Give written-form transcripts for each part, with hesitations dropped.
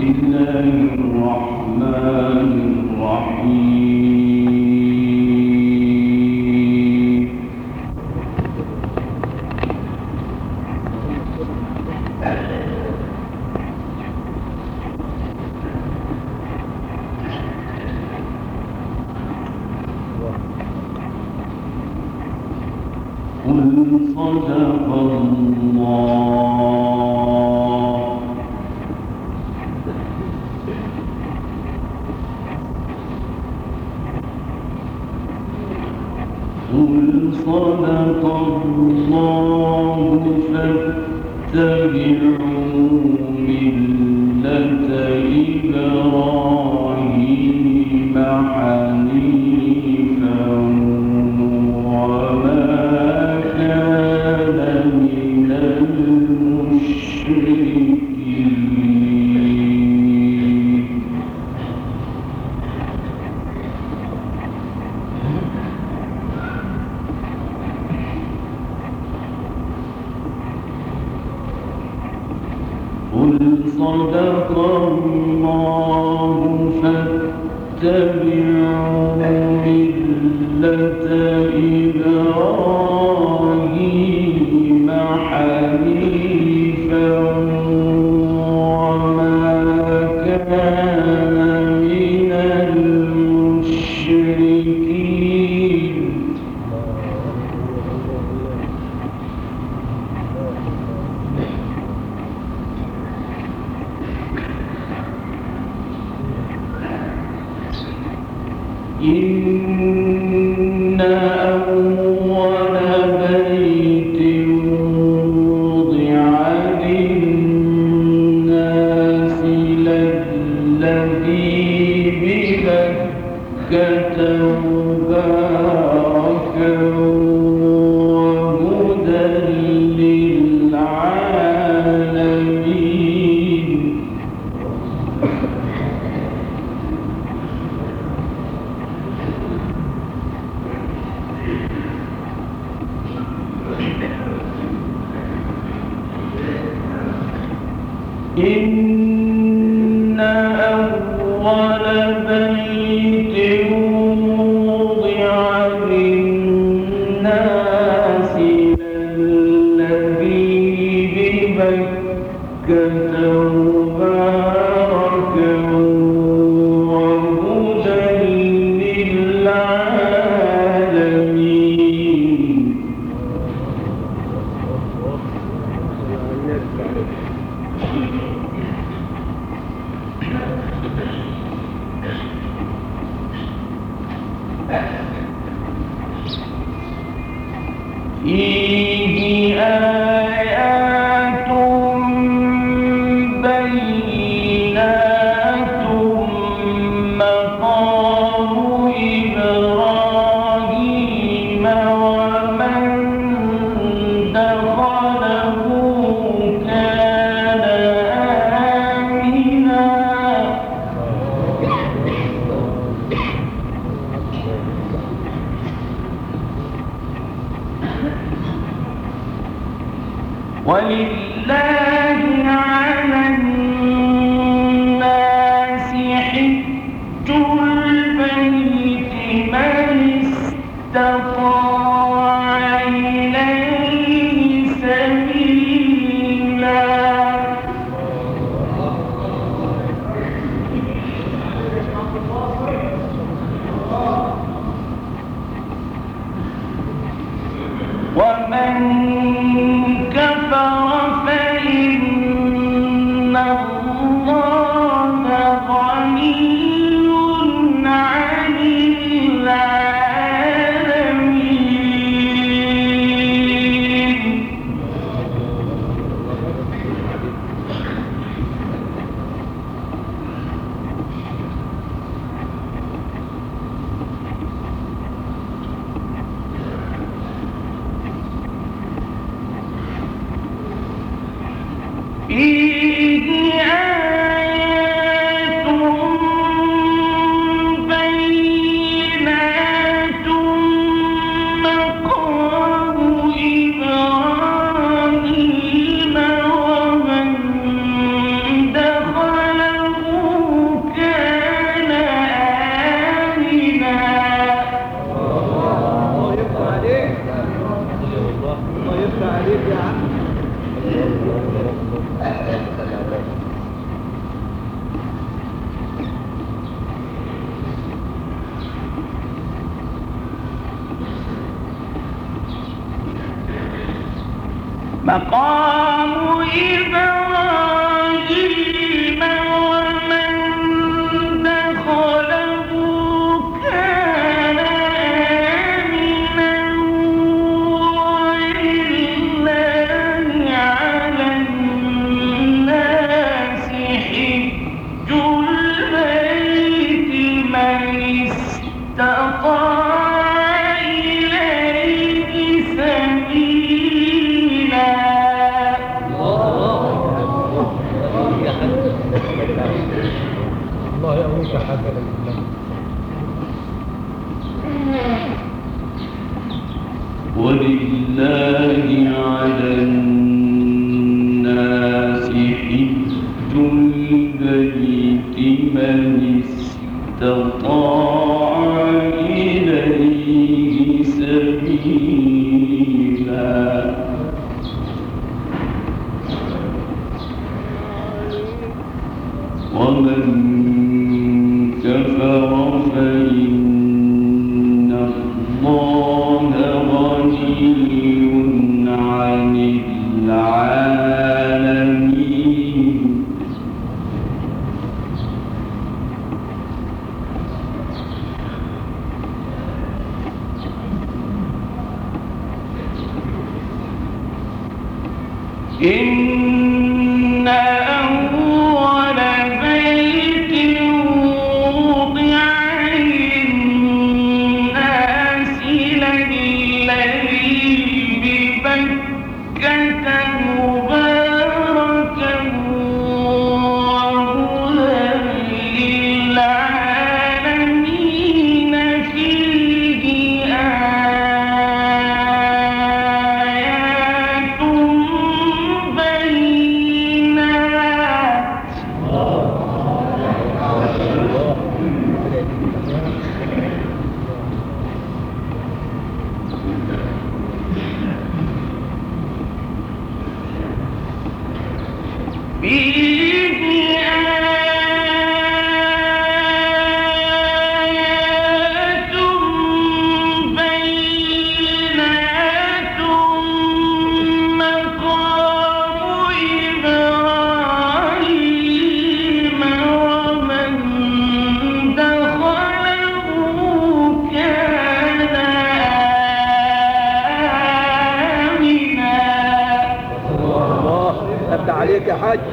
دخله مقام إبراهيم ومن دخله كان آمنا ولله على الناس حج البيت من استطاع الله يقويك حاجة لله. ولله على الناس حج البيت من استطاع إليه سبيلا ومن كفر فإن الله غني عن العالمين إن أول بيت وضع للناس للذي ببكة مباركا وهدى للعالمين فيه آيات بينات فيه آيات بينات مقام إبراهيم ومن دخله كان آمنا. الله أبدأ عليك يا حاج.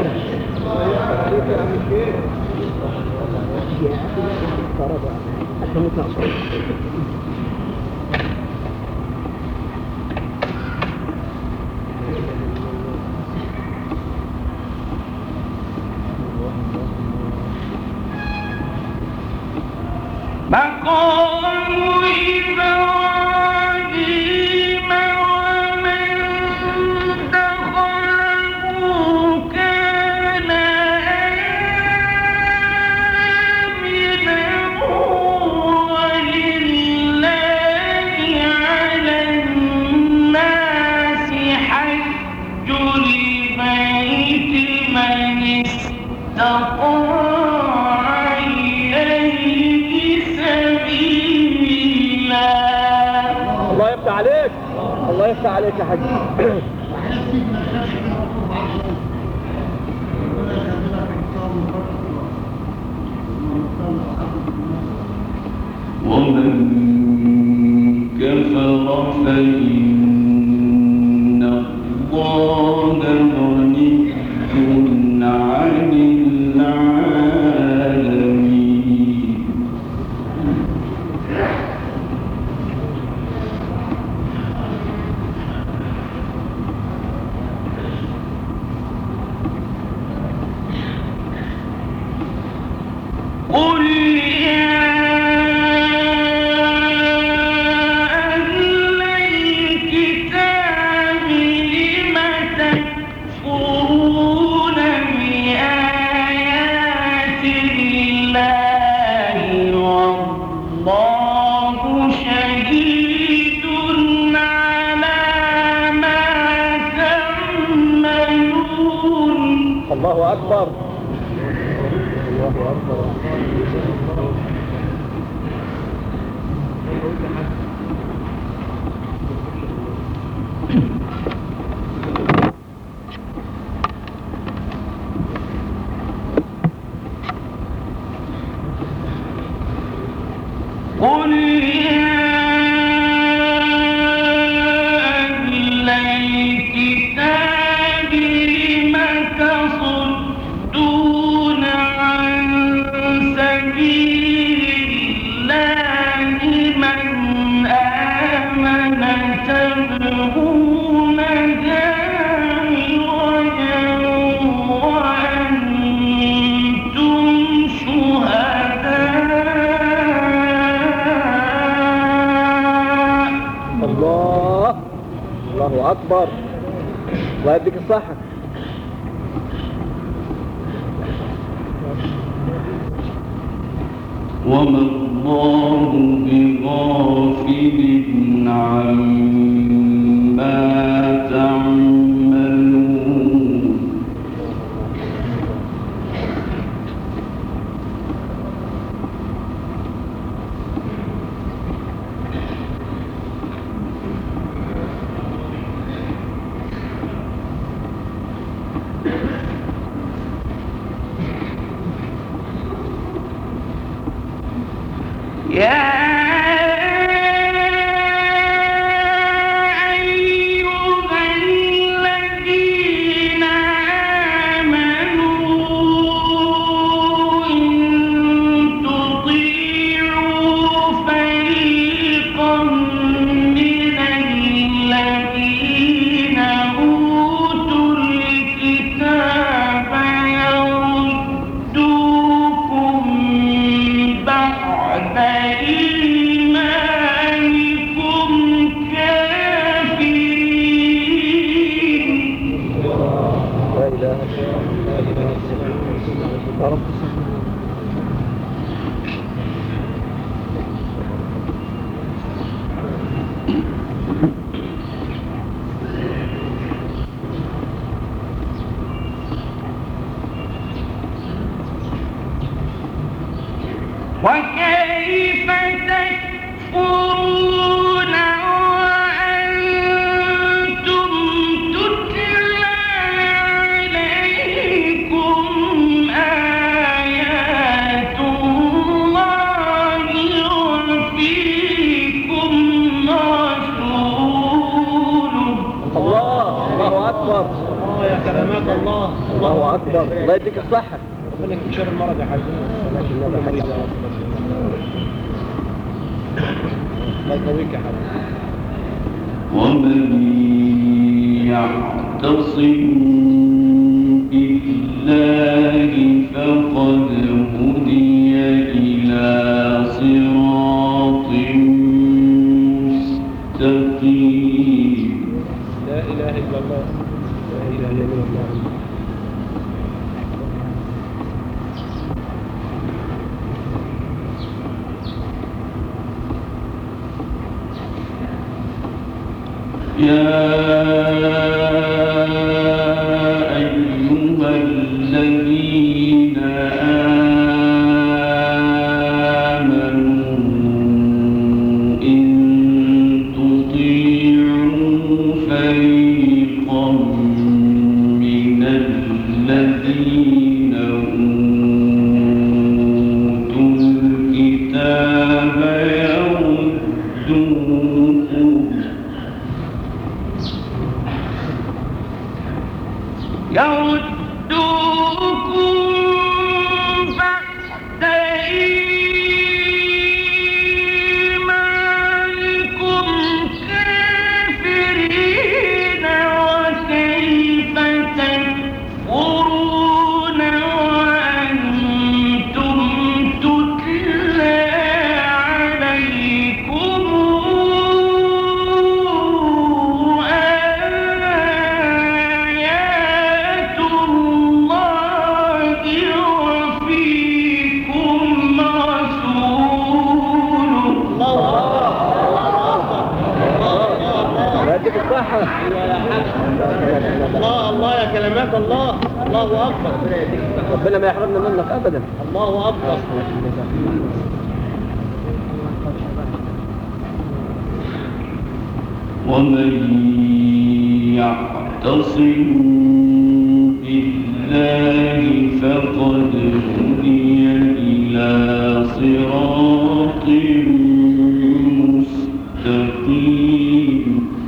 مقام إبراهيم ومن دخله كان آمنا ولله على الناس حج البيت من استطاع إليه سبيلا. الله يفتح عليك. الله يفتح عليك يا حاج. ومن كفر فإن الله غني عن العالمين. قل يا أهل الكتاب الله أكبر. الله أكبر. قل يا أهل الكتاب لم تصدون عن سبيل الله من آمن تبغونها عوجا وأنتم شهداء. الله أكبر. الله يديك الصحة. وما الله بغافل عما تعملون. يا أيها الذين آمنوا إن تطيعوا فريقا من الذين أوتوا الكتاب يردوكم بعد إيمانكم كافرين. لا إله إلا الله. وكيف تكفرون وأنتم تتلى عليكم آيات الله وفيكم رسوله. الله أكبر. يا كلمات الله. الله أكبر. الله يديك الصحة. ربنا يكفيك شر المرض يا حبيبي. الله يقويك يا حبيبي. ومن يعتصم بالله فقد هدي إلى صراط مستقيم. لا إله إلا الله. لا إله إلا الله. يا أيها الذين آمنوا إن تطيعوا فريقا من الذين أوتوا الكتاب يردوكم بعد إيمانكم كافرين. وكيف تكفرون وأنتم تتلى عليكم آيات الله يا حاج. الله الله يا كلمات الله. الله أكبر. ربنا ما يحرمنا منك ابدا. الله أكبر. ومن يعتصم بالله فقد هدي إلى صراط مستقيم.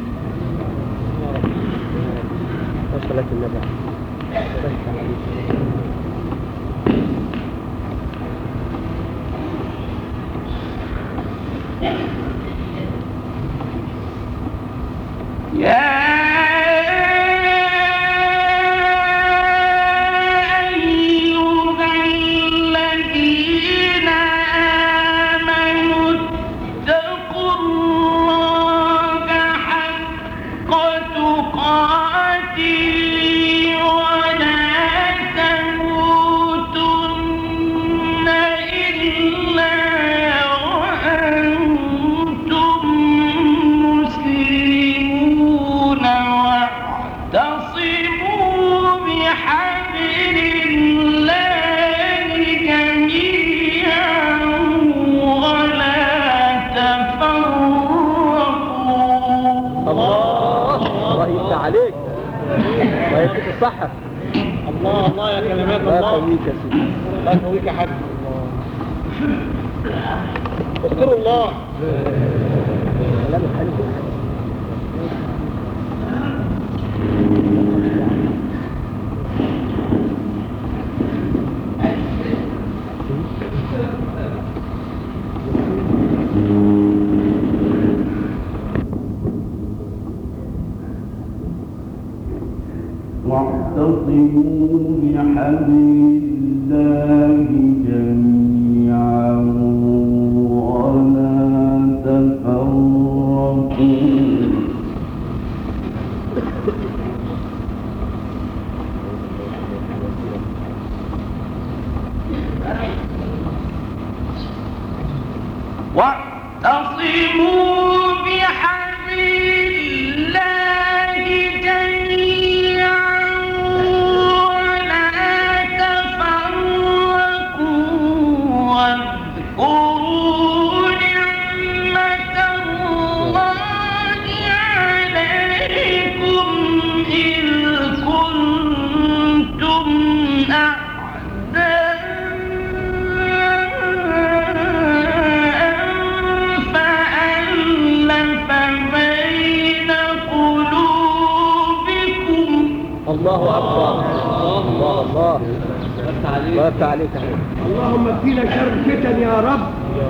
صلاة النبي. عليك الله يديك الصحة. الله الله يا كلمات الله. الله يقويك يا سيدي. الله يقويك يا حاج. اذكروا الله. واعتصموا بحبل الله جميعا ولا تفرقوا. واعتصموا بحبل الله جميعا ولا تفرقوا واذكروا نعمة الله عليكم إذ كنتم أعداء الله أكبر. الله الله الله يفتح عليك. اللهم اكفينا شر الفتن يا رب.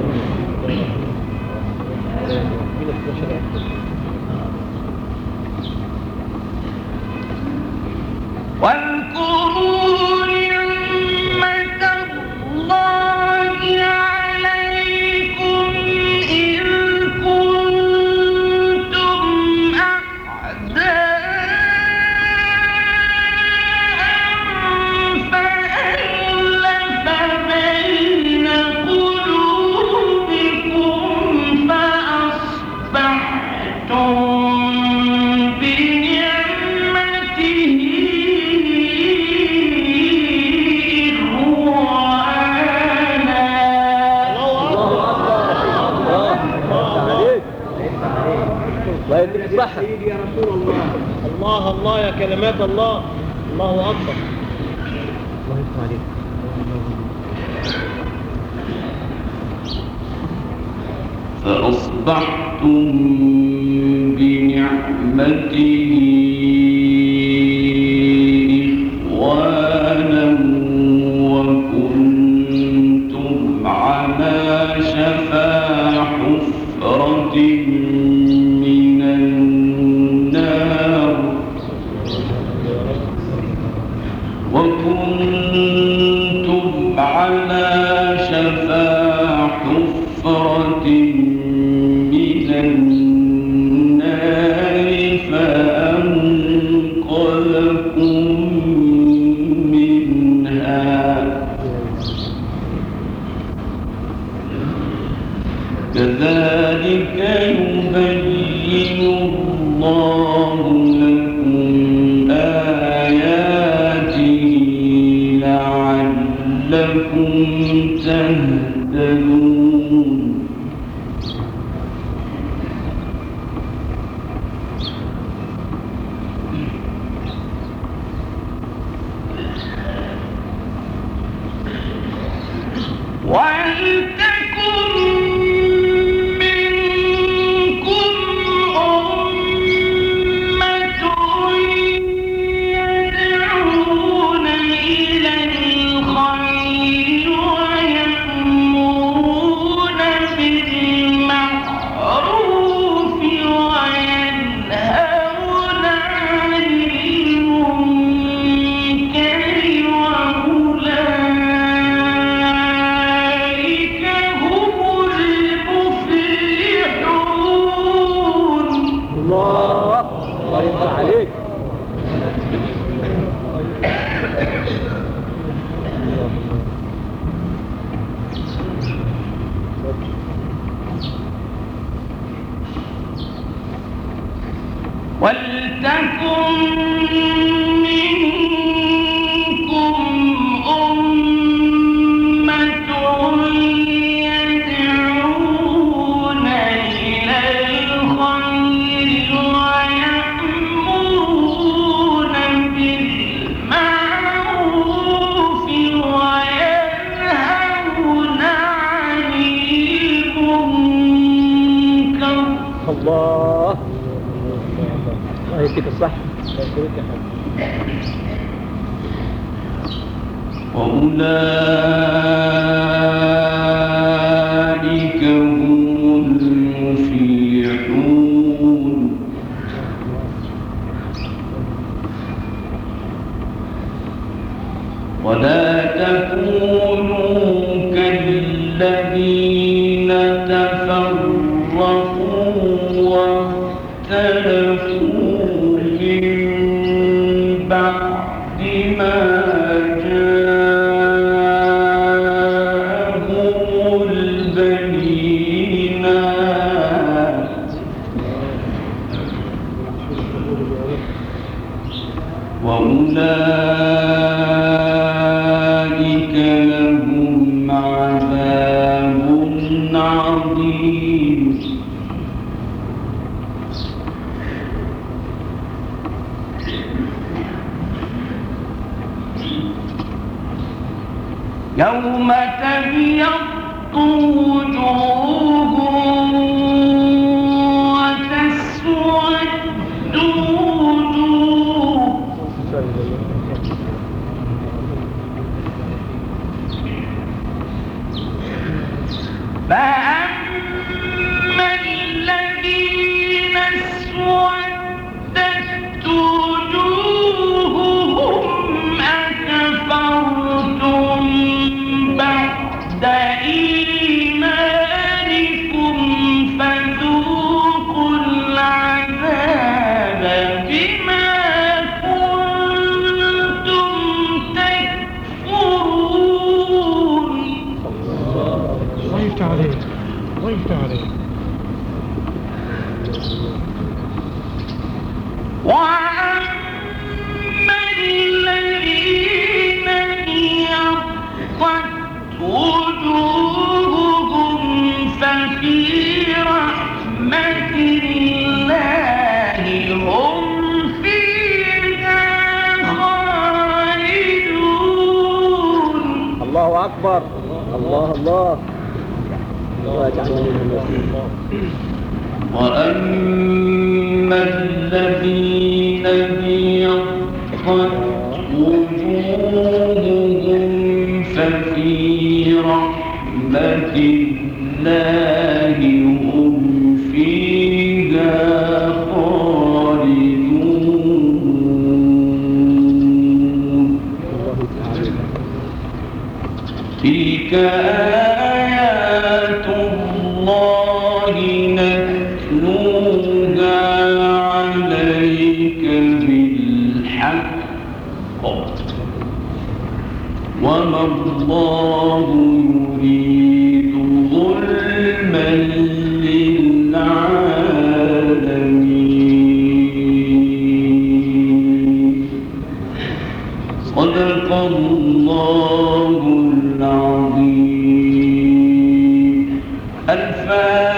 واذكروا نعمة الله عليكم إذ كنتم أعداء فألف بين قلوبكم فأصبحتم بنعمته الله يديك الصحة. سيدي يا رسول الله. الله الله يا كلمات الله. الله أكبر. الله يفتح عليك. فأصبحتم بنعمته إخوانا وكنتم على شفا حفرة من النار من النار فأنقذكم منها كذلك يبين الله لكم تهتدون ولتكن منكم أمة يدعون إلى الخير ويأمرون بالمعروف وينهون عن المنكر وأولئك هم المفلحون. الله يفتح عليك. ولتكن منكم أمة يدعون إلى الخير ويأمرون بالمعروف وينهون عن المنكر. الله يديك الصح. وأولئك هم المفلحون. ولا تكونوا كالذين تفرقوا واختلفوا من بعد ما جاءهم البينات وأولئك لهم عذاب عظيم. يوم تبيض وجوه وتسود وجوه فأما الذين اسودت وجوههم أكفرتم بعد إيمانكم فذوقوا العذاب بما كنتم تكفرون. الله يفتح عليك. الله يفتح عليك. وأما الذين ابيضت وجوههم ففي رحمة الله هم فيها خالدون. الله أكبر. الله الله يجعلنا من المسلمين. وأما الذين ابيضت وجوههم ففي رحمة الله هم فيها خالدون. تلك آيات الله نتلوها عليك بالحق وما الله يريد ظلما للعالمين. صدق الله العظيم. الفاتحة.